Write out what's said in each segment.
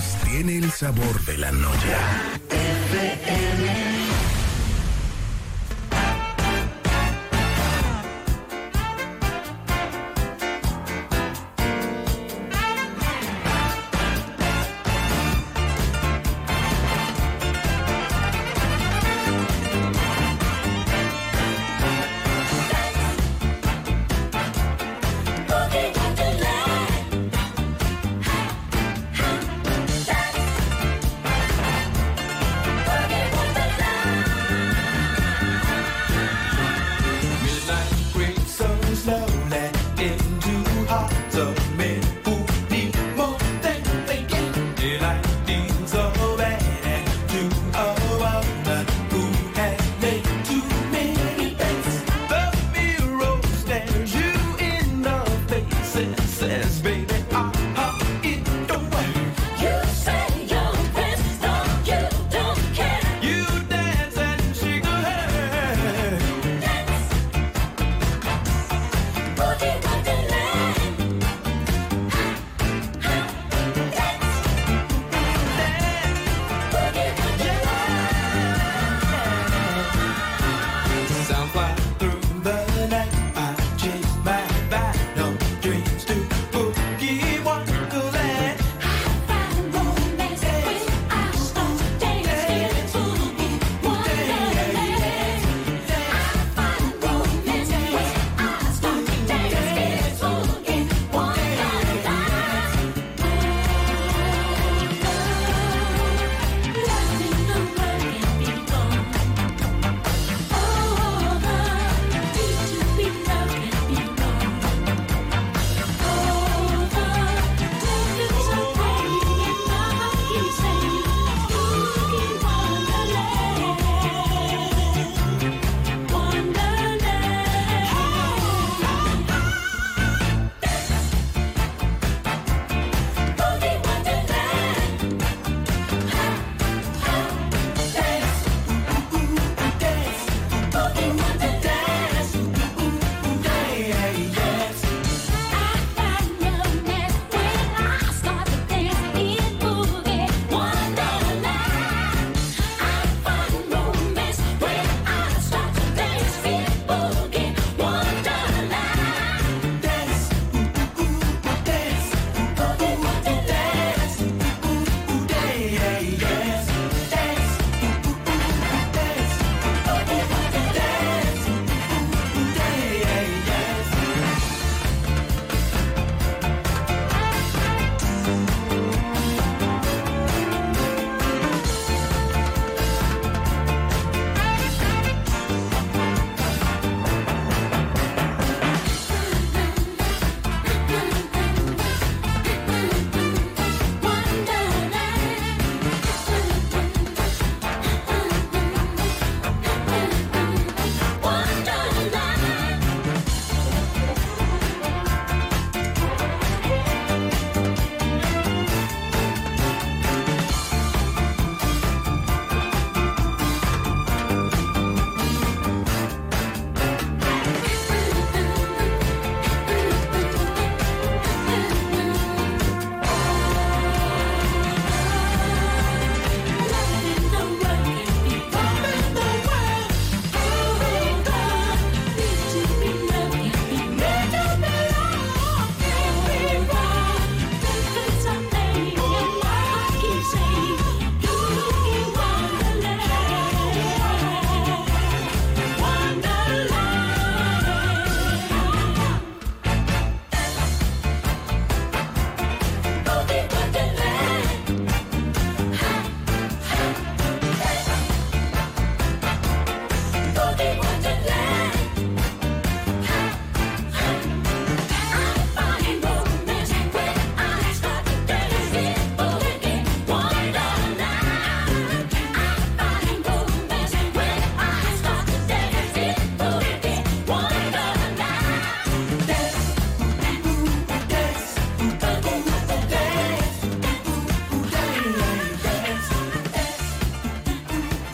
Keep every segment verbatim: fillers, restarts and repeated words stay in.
viernes tiene el sabor de la noche. Boogie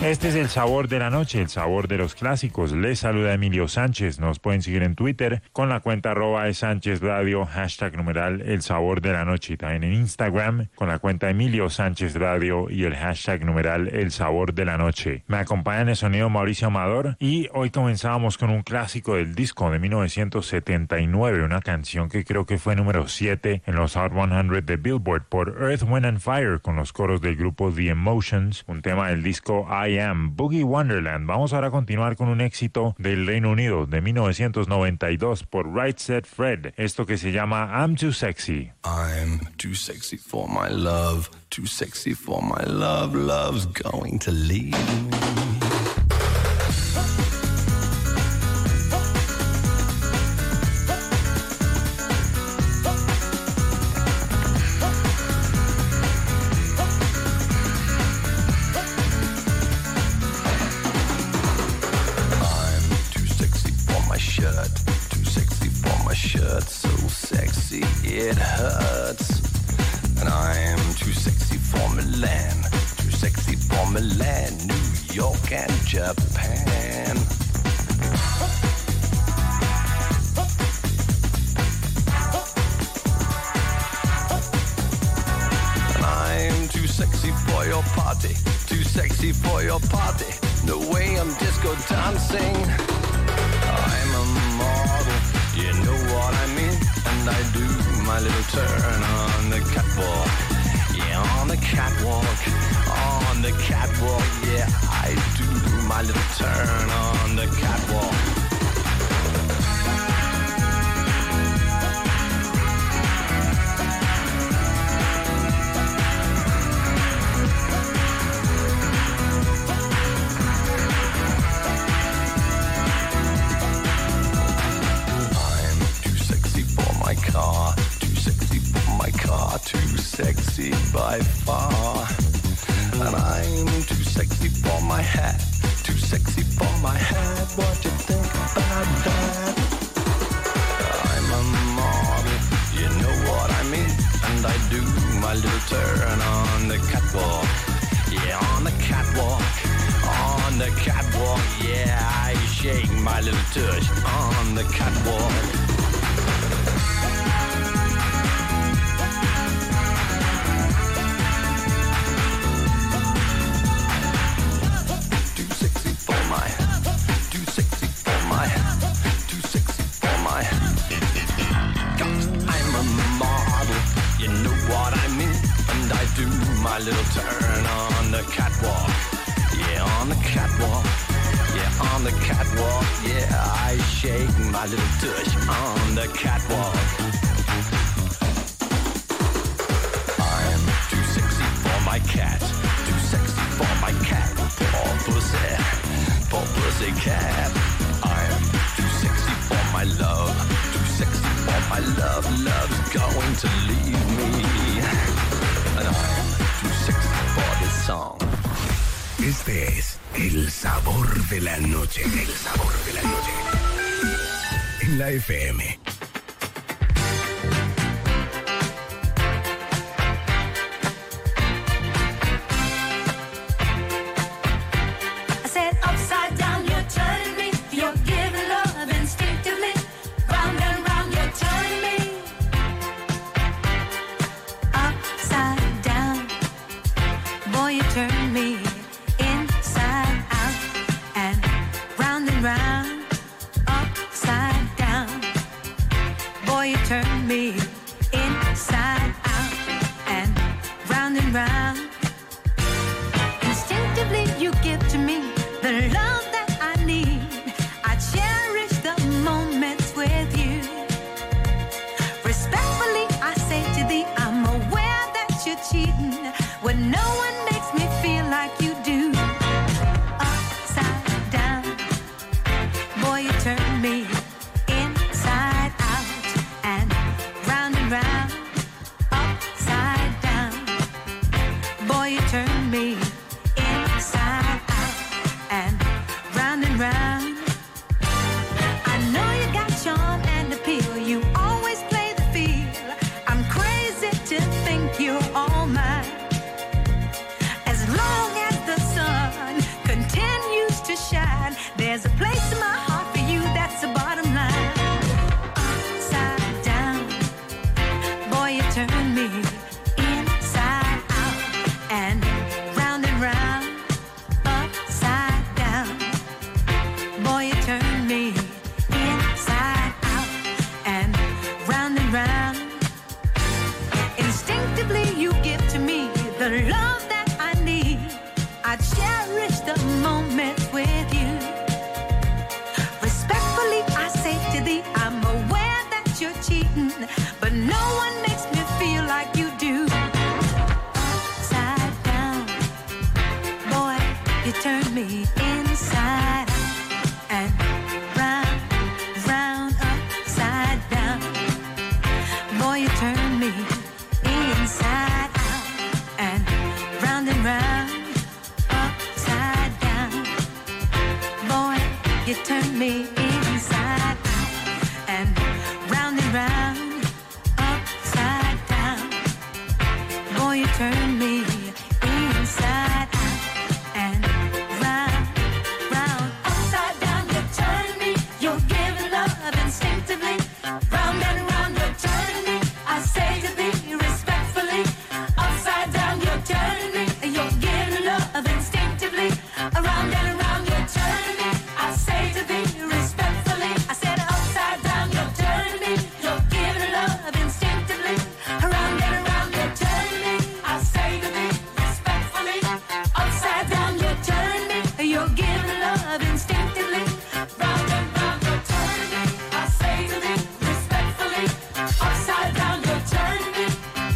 Este es el sabor de la noche, el sabor de los clásicos. Les saluda Emilio Sánchez. Nos pueden seguir en Twitter con la cuenta arroba de Sánchez Radio, hashtag numeral el sabor de la noche. Y también en Instagram con la cuenta Emilio Sánchez Radio y el hashtag numeral el sabor de la noche. Me acompaña en el sonido Mauricio Amador y hoy comenzamos con un clásico del disco de mil novecientos setenta y nueve, una canción que creo que fue número siete en los Hot cien de Billboard por Earth, Wind and Fire con los coros del grupo The Emotions, un tema del disco I Am, Boogie Wonderland. Vamos ahora a continuar con un éxito del Reino Unido de mil novecientos noventa y dos por Right Said Fred, esto que se llama I'm Too Sexy. I'm too sexy for my love, too sexy for my love, love's going to leave me. So sexy it hurts, and I'm too sexy for Milan, too sexy for Milan, New York and Japan. And I'm too sexy for your party, too sexy for your party, no way I'm disco dancing. I'm a model, you know what I mean, and I do my little turn on the catwalk. Yeah, on the catwalk, on the catwalk. Yeah, I do my little turn on the catwalk. Car, too sexy for my car, too sexy by far. And I'm too sexy for my hat, too sexy for my hat. What you think about that? I'm a model, you know what I mean, and I do my little turn on the catwalk. Yeah, on the catwalk, on the catwalk. Yeah, I shake my little tush on the catwalk. My little turn on the catwalk, yeah, on the catwalk, yeah, on the catwalk, yeah, I shake my little tush on the catwalk. I'm too sexy for my cat, too sexy for my cat, poor pussy, poor pussy cat. I'm too sexy for my love, too sexy for my love, love's going to leave me, and I'm too sexy for this song. Este es el sabor de la noche, el sabor de la noche. En la F M. When no one makes me feel like you you turn me inside and round, round, upside down. Boy, you turn me inside out and round and round, upside down. Boy, you turn me inside out and round and round, upside down. Boy, you turn me inside out and round, round, upside down. You turn me, you're giving love instinctively. Round and round, you're turning me. I say to thee respectfully, upside down, you're turning me. You're giving love instinctively. Around and around, you're turning me. I say to thee respectfully, I said upside down, you're turning me. You're giving love instinctively. Around and around, you're turning me. I say to thee respectfully, upside down, you're turning me. You're giving love instinctively. Round and round, you're turning me. I say to thee respectfully, upside down, you're turning me.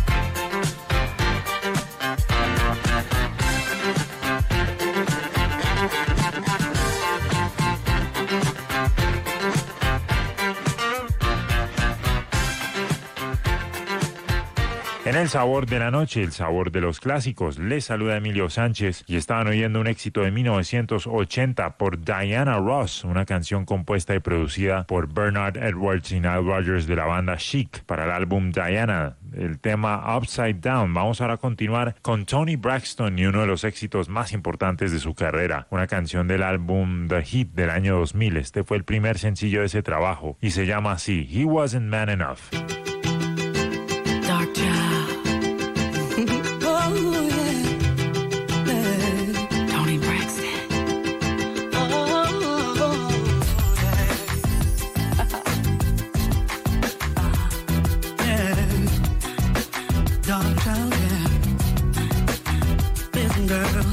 En el sabor de la noche, el sabor de los clásicos, les saluda Emilio Sánchez y estaban oyendo un éxito de mil novecientos ochenta por Diana Ross, una canción compuesta y producida por Bernard Edwards y Nile Rodgers de la banda Chic para el álbum Diana, el tema Upside Down. Vamos ahora a continuar con Toni Braxton y uno de los éxitos más importantes de su carrera, una canción del álbum The Heat del año dos mil. Este fue el primer sencillo de ese trabajo y se llama así, He Wasn't Man Enough. Dark Child. Oh, yeah. Yeah. Toni Braxton. Oh, yeah. Yeah. Dark Child, yeah. Listen, girl,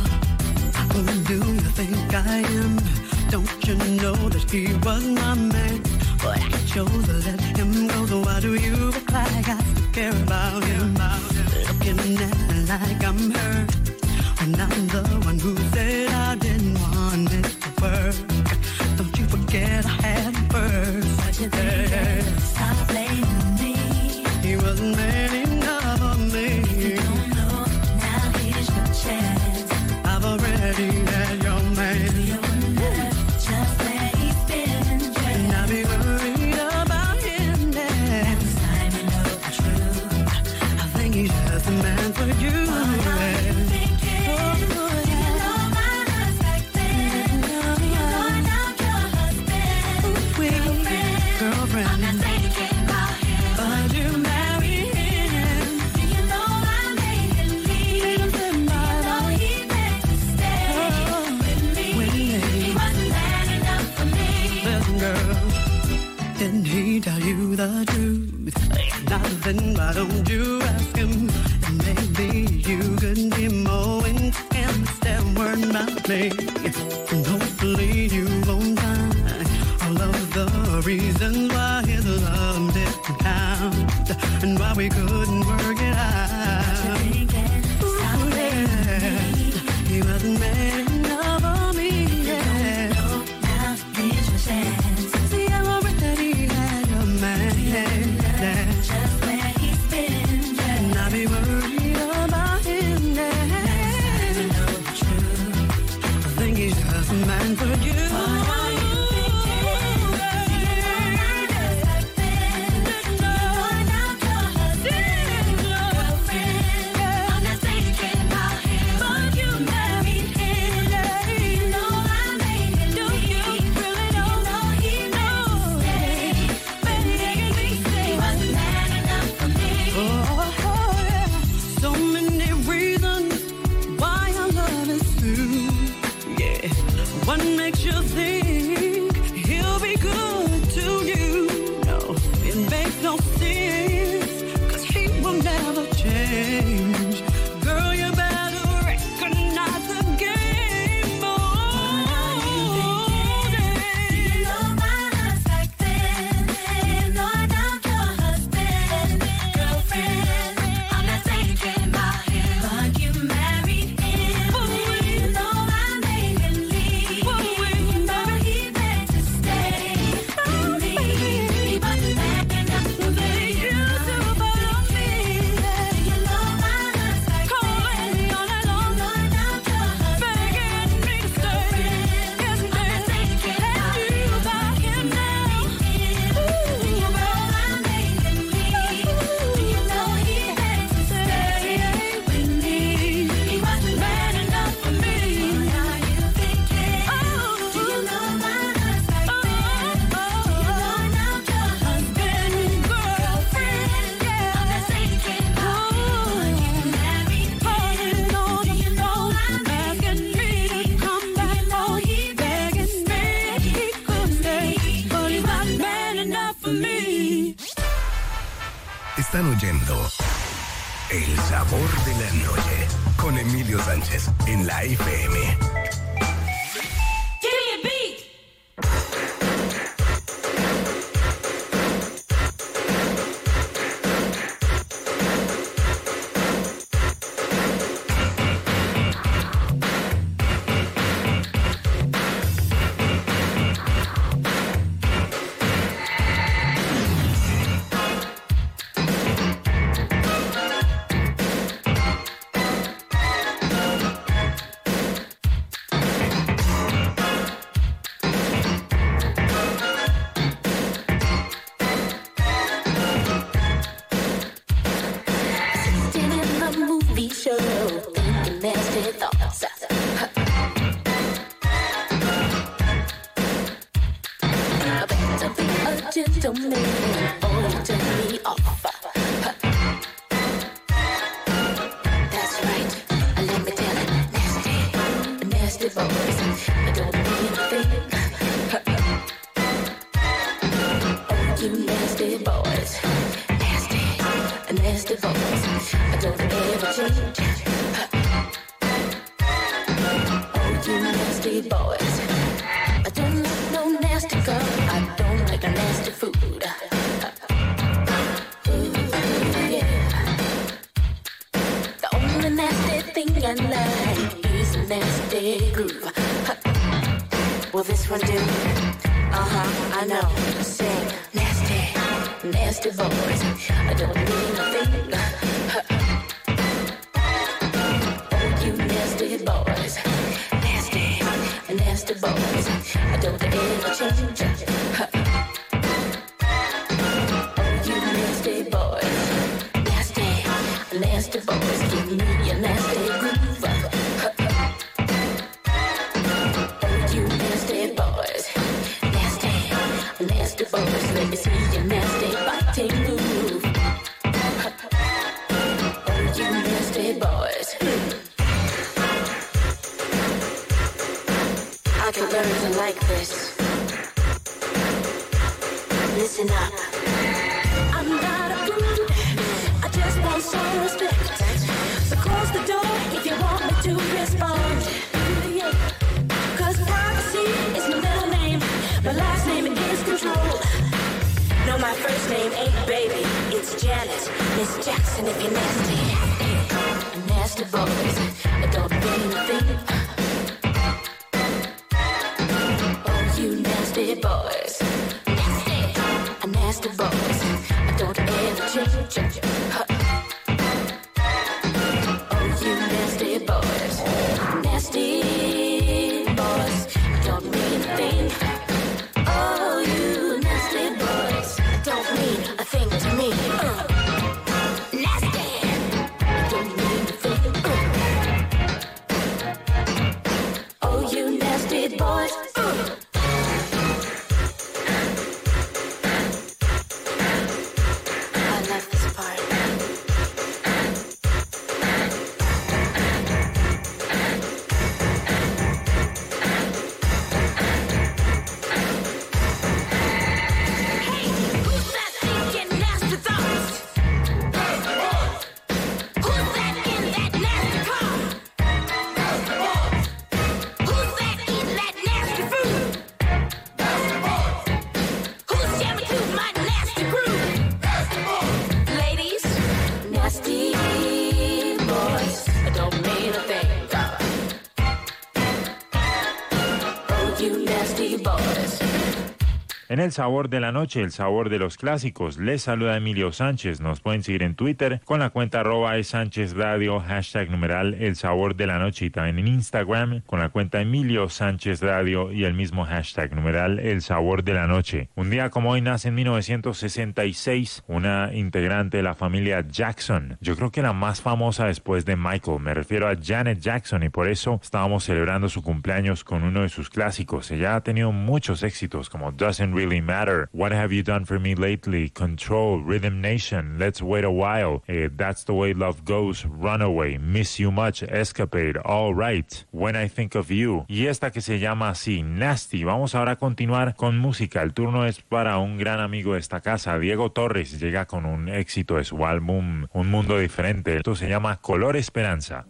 who do you think I am? Don't you know that he was my man? But I chose to let him go, so why do you act like I still care about him? Looking at me like I'm hurt, when I'm the one who said I didn't want it to work. Don't you forget I had him first. What you think? Yeah. Stop blaming me. He wasn't man enough for me. You don't know, now here's your chance. I've already had your man. You wonder just where he's been, and I'll be worried about him now. Every time you know the truth, I think he's just the man for you. What are you thinking? Oh, do you know my perspective? Do you know now your husband, girlfriend? Girlfriend. I'm not saying anything about him, but you married him. Do you know I made him leave? Do you know he meant to stay with me? He wasn't man enough for me. Listen, girl, didn't he tell you the truth? Nothing, why don't you ask him? And maybe you could be more in instead of worrying about me. And hopefully you won't find all of the reasons why his love didn't count and why we couldn't work it out. Ooh, yeah. He wasn't man enough for me. Yeah. Now here's your chance. See, I already had a man. Yeah. Just where he's been, yeah. And I'll be worried about him now. Now you know the truth. I think he's just a man for you. What are you thinking? Do you know my perspective? Do you know now your husband, girlfriend? I'm not saying anything about him, but you married him. Do you know I made him leave? Do you really know he meant to stay? Making me say he wasn't man enough for me. Oh, oh, yeah. So many reasons why our love is through. Yeah. What makes you think he'll be good to you? No, it makes no sense, 'cause he will never change. Girl, you better recognize the game. Oh, what are you thinking? Do you know my perspective? Do you know now your husband, girlfriend? I'm not saying anything about him, but you married him. Do you know I made El sabor de la noche. Con Emilio Sánchez en la F M. En el sabor de la noche, el sabor de los clásicos, les saluda Emilio Sánchez. Nos pueden seguir en Twitter con la cuenta arroba es Sánchez Radio, hashtag numeral el sabor de la noche, y también en Instagram con la cuenta Emilio Sánchez Radio y el mismo hashtag numeral el sabor de la noche. Un día como hoy nace en mil novecientos sesenta y seis una integrante de la familia Jackson. Yo creo que la más famosa después de Michael. Me refiero a Janet Jackson, y por eso estábamos celebrando su cumpleaños con uno de sus clásicos. Ella ha tenido muchos éxitos como Doesn't Really Matter, What Have You Done For Me Lately, Control, Rhythm Nation, Let's Wait a While, eh, That's the Way Love Goes, Runaway, Miss You Much, Escapade, All Right, When I Think of You, y esta que se llama así, Nasty. Vamos ahora a continuar con música. El turno es para un gran amigo de esta casa, Diego Torres. Llega con un éxito de su álbum Un Mundo Diferente. Esto se llama Color Esperanza.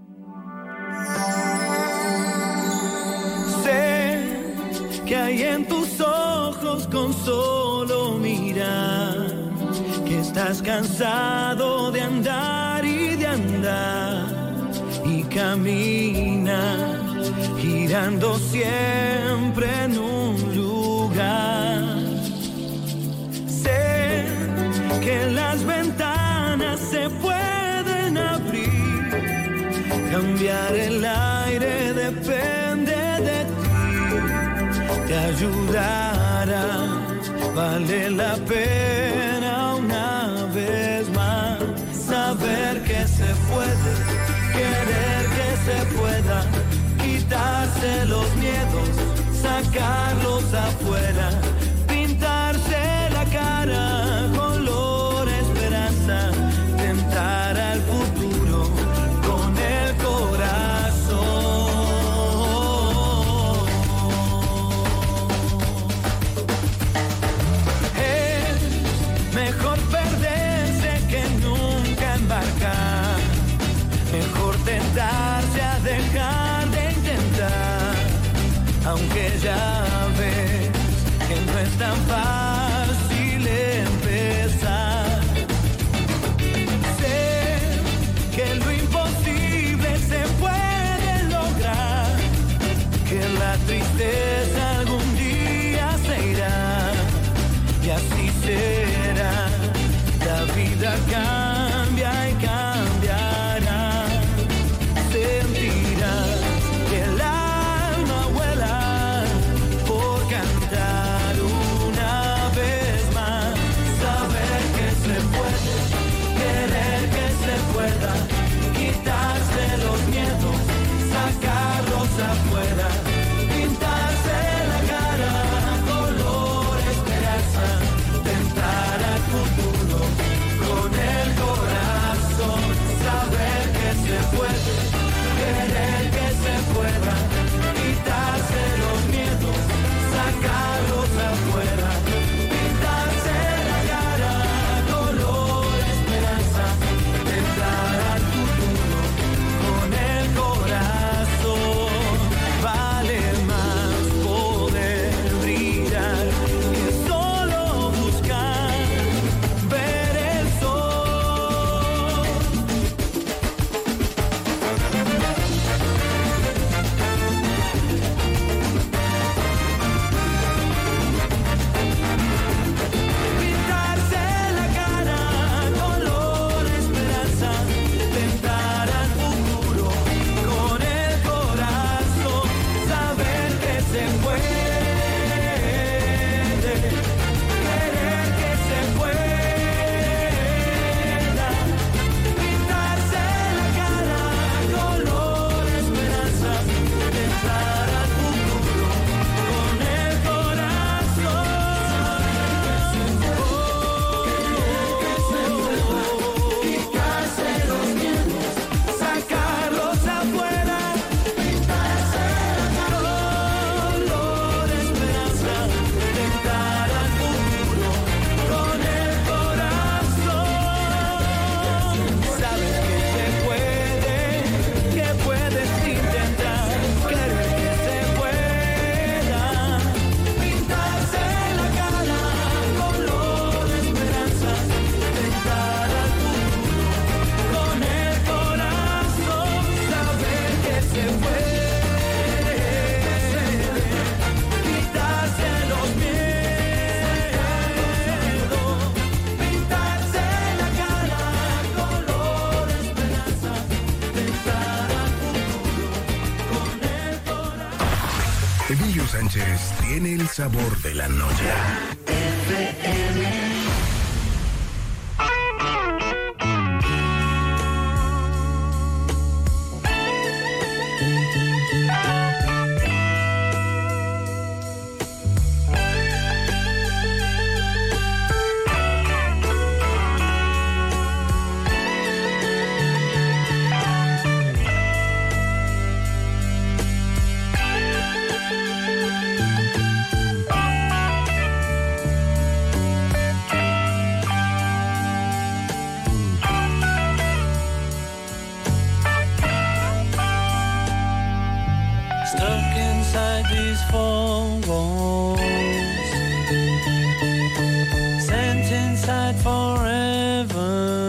Sé que hay en tus ojos con solo mirar, que estás cansado de andar y de andar, y caminas girando siempre en un lugar. Sé que las ventanas se pueden abrir, cambiar el aire depende de ti, te ayudará, vale la pena una vez más saber que se puede, querer que se pueda, quitarse los miedos, sacarlos afuera, pintarse la cara color esperanza, tentar al futuro con el corazón. Es mejor perderse que nunca embarcar, mejor tentarse a dejar de intentar, aunque ya ves que no es tan fácil empezar. Sé que lo imposible se puede lograr, que la tristeza algún día se irá, y así será. La vida cambia y cambiará, sentirás que el alma vuela por cantar una vez más, saber que se puede, querer que se pueda, quitarse los miedos, sacarlos afuera, pintarse la cara color esperanza, tentar al futuro con el corazón, saber que se puede, querer que se pueda, quitarse los miedos, sacarlos afuera, pintarse la cara color esperanza, tentar al futuro con el corazón. Vale más poder brillar que solo buscar ver el sol. Pintarse la cara color esperanza, tentar al futuro con el corazón, saber que se puede, querer que se pueda, pintarse la cara color esperanza, tentar al futuro con el corazón. Quitarse los miedos, sacarlos afuera, pintarse la color esperanza, tentar al futuro con el corazón. Sabes que se puede, que puedes intentar, querer que se pueda, pintarse la cara color esperanza, tentar al futuro con el corazón, saber que se puede, quitarse los miedos, pintarse la cara color esperanza, tentar al futuro con el corazón. Emilio Sánchez tiene el sabor de la noche. stuck inside these four walls, sent inside forever.